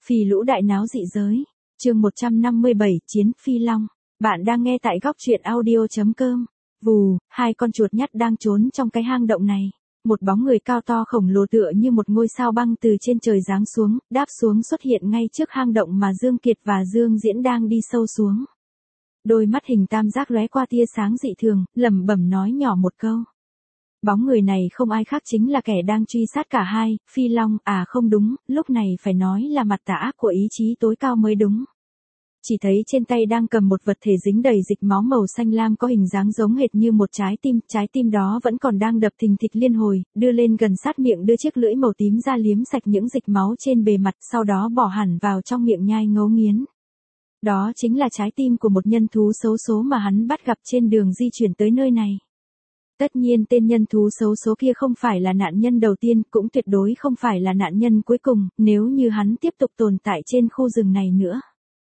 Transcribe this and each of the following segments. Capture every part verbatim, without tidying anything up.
Phì lũ đại náo dị giới. Chương một trăm năm mươi bảy, Chiến Phi Long. Bạn đang nghe tại góc truyện audio chấm com. Vù, hai con chuột nhắt đang trốn trong cái hang động này. Một bóng người cao to khổng lồ tựa như một ngôi sao băng từ trên trời giáng xuống, đáp xuống xuất hiện ngay trước hang động mà Dương Kiệt và Dương Diễn đang đi sâu xuống. Đôi mắt hình tam giác lóe qua tia sáng dị thường, lẩm bẩm nói nhỏ một câu. Bóng người này không ai khác chính là kẻ đang truy sát cả hai, Phi Long, à không đúng, lúc này phải nói là mặt tà ác của ý chí tối cao mới đúng. Chỉ thấy trên tay đang cầm một vật thể dính đầy dịch máu màu xanh lam có hình dáng giống hệt như một trái tim, trái tim đó vẫn còn đang đập thình thịch liên hồi, đưa lên gần sát miệng đưa chiếc lưỡi màu tím ra liếm sạch những dịch máu trên bề mặt, sau đó bỏ hẳn vào trong miệng nhai ngấu nghiến. Đó chính là trái tim của một nhân thú xấu số mà hắn bắt gặp trên đường di chuyển tới nơi này. Tất nhiên tên nhân thú xấu số kia không phải là nạn nhân đầu tiên, cũng tuyệt đối không phải là nạn nhân cuối cùng, nếu như hắn tiếp tục tồn tại trên khu rừng này nữa.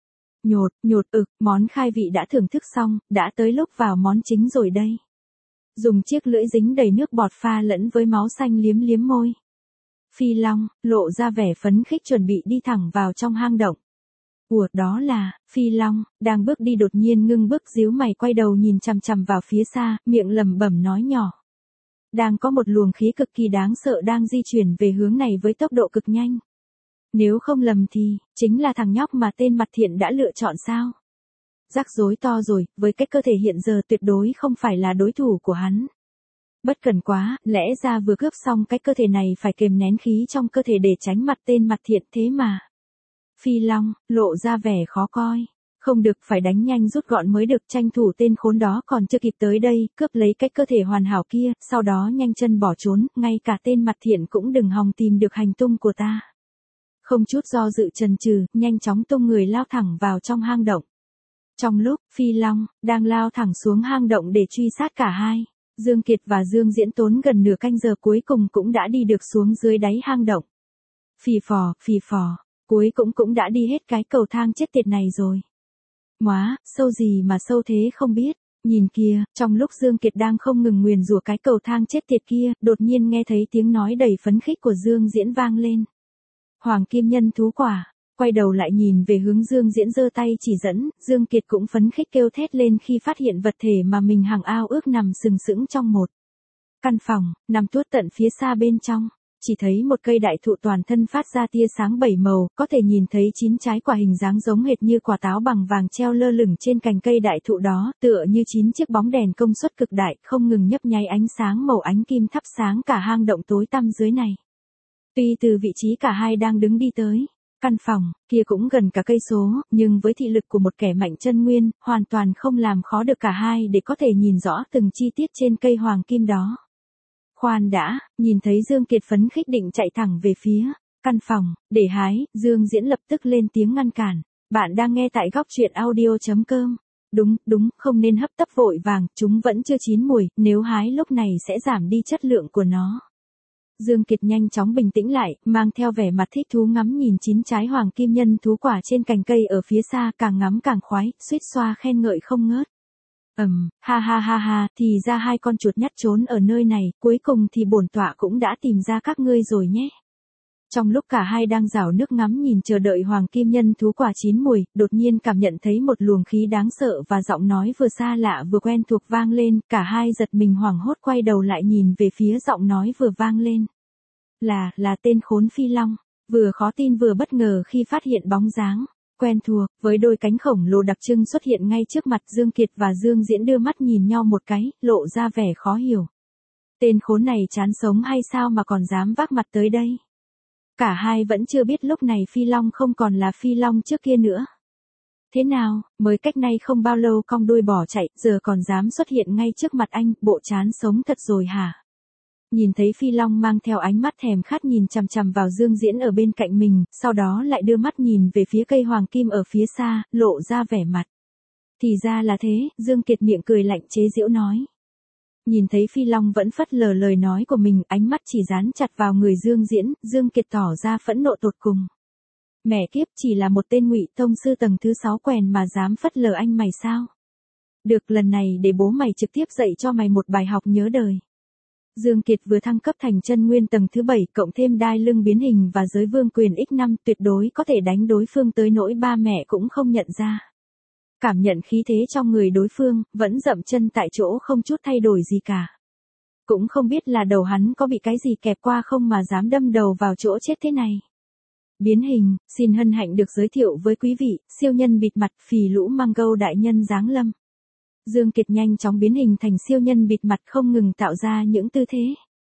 Nhột, nhột ực, món khai vị đã thưởng thức xong, đã tới lúc vào món chính rồi đây. Dùng chiếc lưỡi dính đầy nước bọt pha lẫn với máu xanh liếm liếm môi. Phi Long, lộ ra vẻ phấn khích chuẩn bị đi thẳng vào trong hang động. Ủa đó là, Phi Long, đang bước đi đột nhiên ngưng bước díu mày quay đầu nhìn chằm chằm vào phía xa, miệng lẩm bẩm nói nhỏ. Đang có một luồng khí cực kỳ đáng sợ đang di chuyển về hướng này với tốc độ cực nhanh. Nếu không lầm thì, chính là thằng nhóc mà tên Mặt Thiện đã lựa chọn sao? Rắc rối to rồi, với cái cơ thể hiện giờ tuyệt đối không phải là đối thủ của hắn. Bất cần quá, lẽ ra vừa cướp xong cái cơ thể này phải kềm nén khí trong cơ thể để tránh mặt tên Mặt Thiện thế mà. Phi Long, lộ ra vẻ khó coi. Không được, phải đánh nhanh rút gọn mới được, tranh thủ tên khốn đó còn chưa kịp tới đây, cướp lấy cái cơ thể hoàn hảo kia, sau đó nhanh chân bỏ trốn, ngay cả tên Mặt Thiện cũng đừng hòng tìm được hành tung của ta. Không chút do dự chần chừ, nhanh chóng tung người lao thẳng vào trong hang động. Trong lúc Phi Long đang lao thẳng xuống hang động để truy sát cả hai, Dương Kiệt và Dương Diễn tốn gần nửa canh giờ cuối cùng cũng đã đi được xuống dưới đáy hang động. Phì phò, phì phò, cuối cũng cũng đã đi hết cái cầu thang chết tiệt này rồi. Móa, sâu gì mà sâu thế không biết, nhìn kìa, trong lúc Dương Kiệt đang không ngừng nguyền rủa cái cầu thang chết tiệt kia, đột nhiên nghe thấy tiếng nói đầy phấn khích của Dương Diễn vang lên. Hoàng kim nhân thú quả, quay đầu lại nhìn về hướng Dương Diễn giơ tay chỉ dẫn, Dương Kiệt cũng phấn khích kêu thét lên khi phát hiện vật thể mà mình hằng ao ước nằm sừng sững trong một căn phòng, nằm tuốt tận phía xa bên trong. Chỉ thấy một cây đại thụ toàn thân phát ra tia sáng bảy màu, có thể nhìn thấy chín trái quả hình dáng giống hệt như quả táo bằng vàng treo lơ lửng trên cành cây đại thụ đó, tựa như chín chiếc bóng đèn công suất cực đại, không ngừng nhấp nháy ánh sáng màu ánh kim thắp sáng cả hang động tối tăm dưới này. Tuy từ vị trí cả hai đang đứng đi tới, căn phòng kia cũng gần cả cây số, nhưng với thị lực của một kẻ mạnh chân nguyên, hoàn toàn không làm khó được cả hai để có thể nhìn rõ từng chi tiết trên cây hoàng kim đó. Khoan đã, nhìn thấy Dương Kiệt phấn khích định chạy thẳng về phía căn phòng để hái, Dương Diễn lập tức lên tiếng ngăn cản. Bạn đang nghe tại góc truyện audio chấm com. Đúng, đúng, không nên hấp tấp vội vàng, chúng vẫn chưa chín mùi, nếu hái lúc này sẽ giảm đi chất lượng của nó. Dương Kiệt nhanh chóng bình tĩnh lại, mang theo vẻ mặt thích thú ngắm nhìn chín trái hoàng kim nhân thú quả trên cành cây ở phía xa, càng ngắm càng khoái, suýt xoa khen ngợi không ngớt. Ầm, um, ha ha ha ha, thì ra hai con chuột nhắt trốn ở nơi này, cuối cùng thì bổn tọa cũng đã tìm ra các ngươi rồi nhé. Trong lúc cả hai đang rảo nước ngắm nhìn chờ đợi hoàng kim nhân thú quả chín mùi, đột nhiên cảm nhận thấy một luồng khí đáng sợ và giọng nói vừa xa lạ vừa quen thuộc vang lên, cả hai giật mình hoảng hốt quay đầu lại nhìn về phía giọng nói vừa vang lên. Là, là tên khốn Phi Long, vừa khó tin vừa bất ngờ khi phát hiện bóng dáng quen thuộc, với đôi cánh khổng lồ đặc trưng xuất hiện ngay trước mặt. Dương Kiệt và Dương Diễn đưa mắt nhìn nhau một cái, lộ ra vẻ khó hiểu. Tên khốn này chán sống hay sao mà còn dám vác mặt tới đây? Cả hai vẫn chưa biết lúc này Phi Long không còn là Phi Long trước kia nữa. Thế nào, mới cách nay không bao lâu cong đuôi bỏ chạy, giờ còn dám xuất hiện ngay trước mặt anh, bộ chán sống thật rồi hả? Nhìn thấy Phi Long mang theo ánh mắt thèm khát nhìn chằm chằm vào Dương Diễn ở bên cạnh mình, sau đó lại đưa mắt nhìn về phía cây hoàng kim ở phía xa, lộ ra vẻ mặt. Thì ra là thế, Dương Kiệt miệng cười lạnh chế giễu nói. Nhìn thấy Phi Long vẫn phất lờ lời nói của mình, ánh mắt chỉ dán chặt vào người Dương Diễn, Dương Kiệt tỏ ra phẫn nộ tột cùng. Mẹ kiếp, chỉ là một tên ngụy tông sư tầng thứ sáu quèn mà dám phất lờ anh mày sao? Được, lần này để bố mày trực tiếp dạy cho mày một bài học nhớ đời. Dương Kiệt vừa thăng cấp thành chân nguyên tầng thứ bảy, cộng thêm đai lưng biến hình và giới vương quyền nhân năm, tuyệt đối có thể đánh đối phương tới nỗi ba mẹ cũng không nhận ra. Cảm nhận khí thế trong người đối phương, vẫn dậm chân tại chỗ không chút thay đổi gì cả. Cũng không biết là đầu hắn có bị cái gì kẹp qua không mà dám đâm đầu vào chỗ chết thế này. Biến hình, xin hân hạnh được giới thiệu với quý vị, siêu nhân bịt mặt phì lũ mang gâu đại nhân giáng lâm. Dương Kiệt nhanh chóng biến hình thành siêu nhân bịt mặt, không ngừng tạo ra những tư thế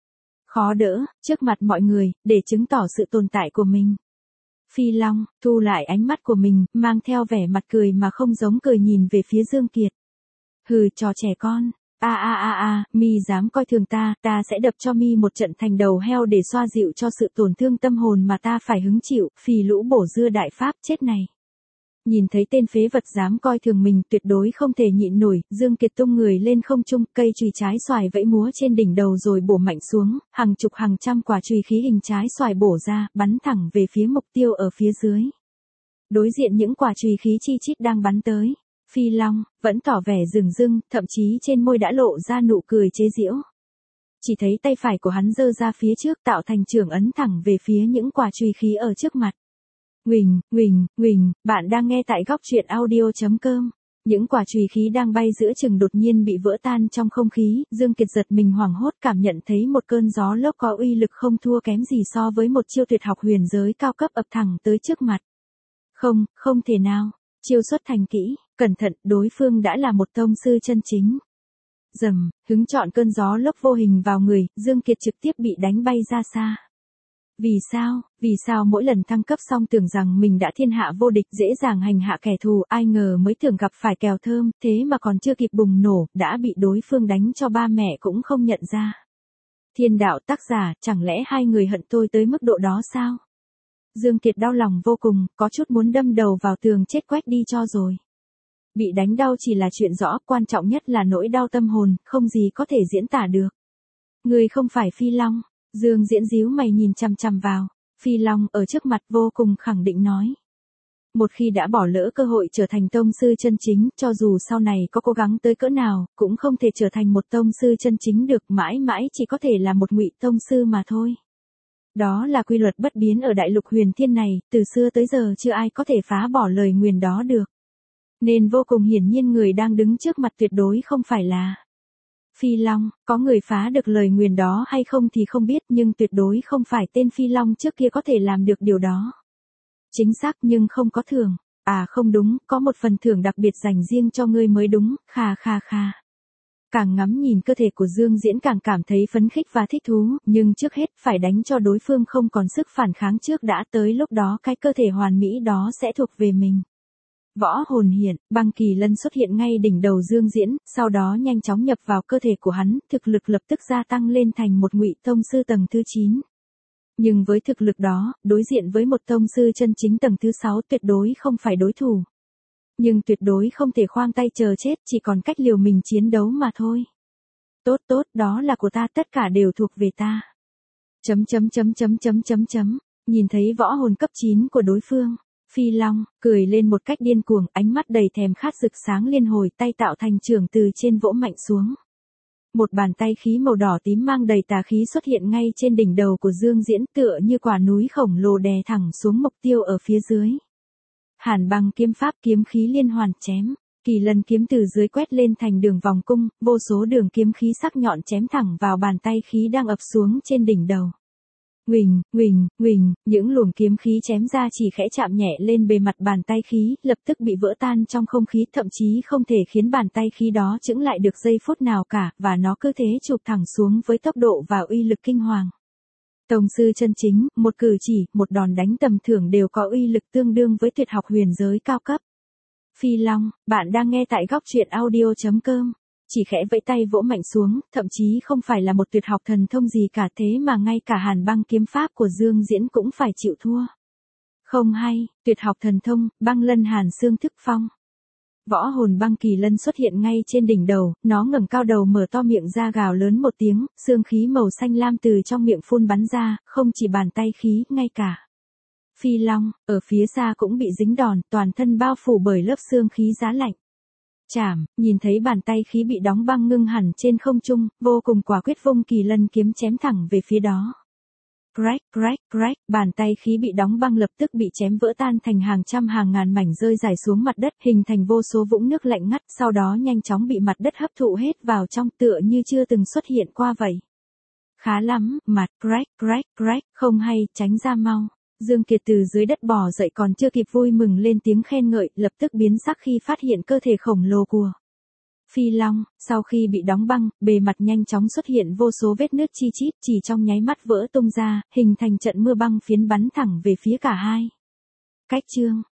khó đỡ, trước mặt mọi người, để chứng tỏ sự tồn tại của mình. Phi Long, thu lại ánh mắt của mình, mang theo vẻ mặt cười mà không giống cười nhìn về phía Dương Kiệt. Hừ, trò trẻ con. A a a a, mi dám coi thường ta, ta sẽ đập cho mi một trận thành đầu heo để xoa dịu cho sự tổn thương tâm hồn mà ta phải hứng chịu, phì lũ bổ dưa đại pháp chết này. Nhìn thấy tên phế vật dám coi thường mình, tuyệt đối không thể nhịn nổi, Dương Kiệt tung người lên không trung, cây chùy trái xoài vẫy múa trên đỉnh đầu rồi bổ mạnh xuống, hàng chục hàng trăm quả chùy khí hình trái xoài bổ ra, bắn thẳng về phía mục tiêu ở phía dưới. Đối diện những quả chùy khí chi chít đang bắn tới, Phi Long vẫn tỏ vẻ dửng dưng, thậm chí trên môi đã lộ ra nụ cười chế giễu. Chỉ thấy tay phải của hắn giơ ra phía trước, tạo thành trường ấn thẳng về phía những quả chùy khí ở trước mặt. Nguỳnh, nguỳnh, nguỳnh, bạn đang nghe tại góc truyện audio chấm com. Những quả chùy khí đang bay giữa chừng đột nhiên bị vỡ tan trong không khí, Dương Kiệt giật mình hoảng hốt, cảm nhận thấy một cơn gió lốc có uy lực không thua kém gì so với một chiêu tuyệt học huyền giới cao cấp ập thẳng tới trước mặt. Không, không thể nào. Chiêu xuất thành kỹ, cẩn thận, đối phương đã là một tông sư chân chính. Rầm, hứng chọn cơn gió lốc vô hình vào người, Dương Kiệt trực tiếp bị đánh bay ra xa. Vì sao, vì sao mỗi lần thăng cấp xong tưởng rằng mình đã thiên hạ vô địch, dễ dàng hành hạ kẻ thù, ai ngờ mới tưởng gặp phải kèo thơm, thế mà còn chưa kịp bùng nổ, đã bị đối phương đánh cho ba mẹ cũng không nhận ra. Thiên đạo tác giả, chẳng lẽ hai người hận tôi tới mức độ đó sao? Dương Kiệt đau lòng vô cùng, có chút muốn đâm đầu vào tường chết quách đi cho rồi. Bị đánh đau chỉ là chuyện rõ, quan trọng nhất là nỗi đau tâm hồn, không gì có thể diễn tả được. Người không phải Phi Long. Dương Diễn díu mày nhìn chằm chằm vào. Phi Long ở trước mặt vô cùng khẳng định nói. Một khi đã bỏ lỡ cơ hội trở thành tông sư chân chính, cho dù sau này có cố gắng tới cỡ nào, cũng không thể trở thành một tông sư chân chính được, mãi mãi chỉ có thể là một ngụy tông sư mà thôi. Đó là quy luật bất biến ở đại lục huyền thiên này, từ xưa tới giờ chưa ai có thể phá bỏ lời nguyền đó được. Nên vô cùng hiển nhiên người đang đứng trước mặt tuyệt đối không phải là Phi Long, có người phá được lời nguyền đó hay không thì không biết, nhưng tuyệt đối không phải tên Phi Long trước kia có thể làm được điều đó. Chính xác nhưng không có thưởng. À không đúng, có một phần thưởng đặc biệt dành riêng cho ngươi mới đúng, kha kha kha. Càng ngắm nhìn cơ thể của Dương Diễn càng cảm thấy phấn khích và thích thú, nhưng trước hết phải đánh cho đối phương không còn sức phản kháng trước đã, tới lúc đó cái cơ thể hoàn mỹ đó sẽ thuộc về mình. Võ hồn hiện, băng kỳ lân xuất hiện ngay đỉnh đầu Dương Diễn, sau đó nhanh chóng nhập vào cơ thể của hắn, thực lực lập tức gia tăng lên thành một ngụy tông sư tầng thứ chín. Nhưng với thực lực đó, đối diện với một tông sư chân chính tầng thứ sáu tuyệt đối không phải đối thủ. Nhưng tuyệt đối không thể khoang tay chờ chết, chỉ còn cách liều mình chiến đấu mà thôi. Tốt tốt, đó là của ta, tất cả đều thuộc về ta. Chấm chấm chấm chấm chấm chấm chấm, nhìn thấy võ hồn cấp chín của đối phương. Phi Long, cười lên một cách điên cuồng, ánh mắt đầy thèm khát rực sáng liên hồi, tay tạo thành chưởng từ trên vỗ mạnh xuống. Một bàn tay khí màu đỏ tím mang đầy tà khí xuất hiện ngay trên đỉnh đầu của Dương Diễn, tựa như quả núi khổng lồ đè thẳng xuống mục tiêu ở phía dưới. Hàn băng kiếm pháp, kiếm khí liên hoàn chém. Kỳ lân kiếm từ dưới quét lên thành đường vòng cung, vô số đường kiếm khí sắc nhọn chém thẳng vào bàn tay khí đang ập xuống trên đỉnh đầu. Nguỳnh, nguỳnh, nguỳnh, những luồng kiếm khí chém ra chỉ khẽ chạm nhẹ lên bề mặt bàn tay khí, lập tức bị vỡ tan trong không khí, thậm chí không thể khiến bàn tay khí đó chững lại được giây phút nào cả, và nó cứ thế chụp thẳng xuống với tốc độ và uy lực kinh hoàng. Tông sư chân chính, một cử chỉ, một đòn đánh tầm thường đều có uy lực tương đương với tuyệt học huyền giới cao cấp. Phi Long, bạn đang nghe tại góc truyện audio chấm com. Chỉ khẽ vẫy tay vỗ mạnh xuống, thậm chí không phải là một tuyệt học thần thông gì cả, thế mà ngay cả hàn băng kiếm pháp của Dương Diễn cũng phải chịu thua. Không hay, tuyệt học thần thông, băng lân hàn xương thức phong. Võ hồn băng kỳ lân xuất hiện ngay trên đỉnh đầu, nó ngẩng cao đầu mở to miệng ra gào lớn một tiếng, xương khí màu xanh lam từ trong miệng phun bắn ra, không chỉ bàn tay khí, ngay cả Phi Long, ở phía xa cũng bị dính đòn, toàn thân bao phủ bởi lớp xương khí giá lạnh. Chảm, nhìn thấy bàn tay khí bị đóng băng ngưng hẳn trên không trung, vô cùng quả quyết vung kỳ lân kiếm chém thẳng về phía đó. Crack, crack, crack, bàn tay khí bị đóng băng lập tức bị chém vỡ tan thành hàng trăm hàng ngàn mảnh rơi rải xuống mặt đất, hình thành vô số vũng nước lạnh ngắt, sau đó nhanh chóng bị mặt đất hấp thụ hết vào trong tựa như chưa từng xuất hiện qua vậy. Khá lắm, mặt, crack, crack, crack, không hay, tránh ra mau. Dương Kiệt từ dưới đất bò dậy còn chưa kịp vui mừng lên tiếng khen ngợi, lập tức biến sắc khi phát hiện cơ thể khổng lồ của Phi Long, sau khi bị đóng băng, bề mặt nhanh chóng xuất hiện vô số vết nứt chi chít, chỉ trong nháy mắt vỡ tung ra, hình thành trận mưa băng phiến bắn thẳng về phía cả hai. Cách chương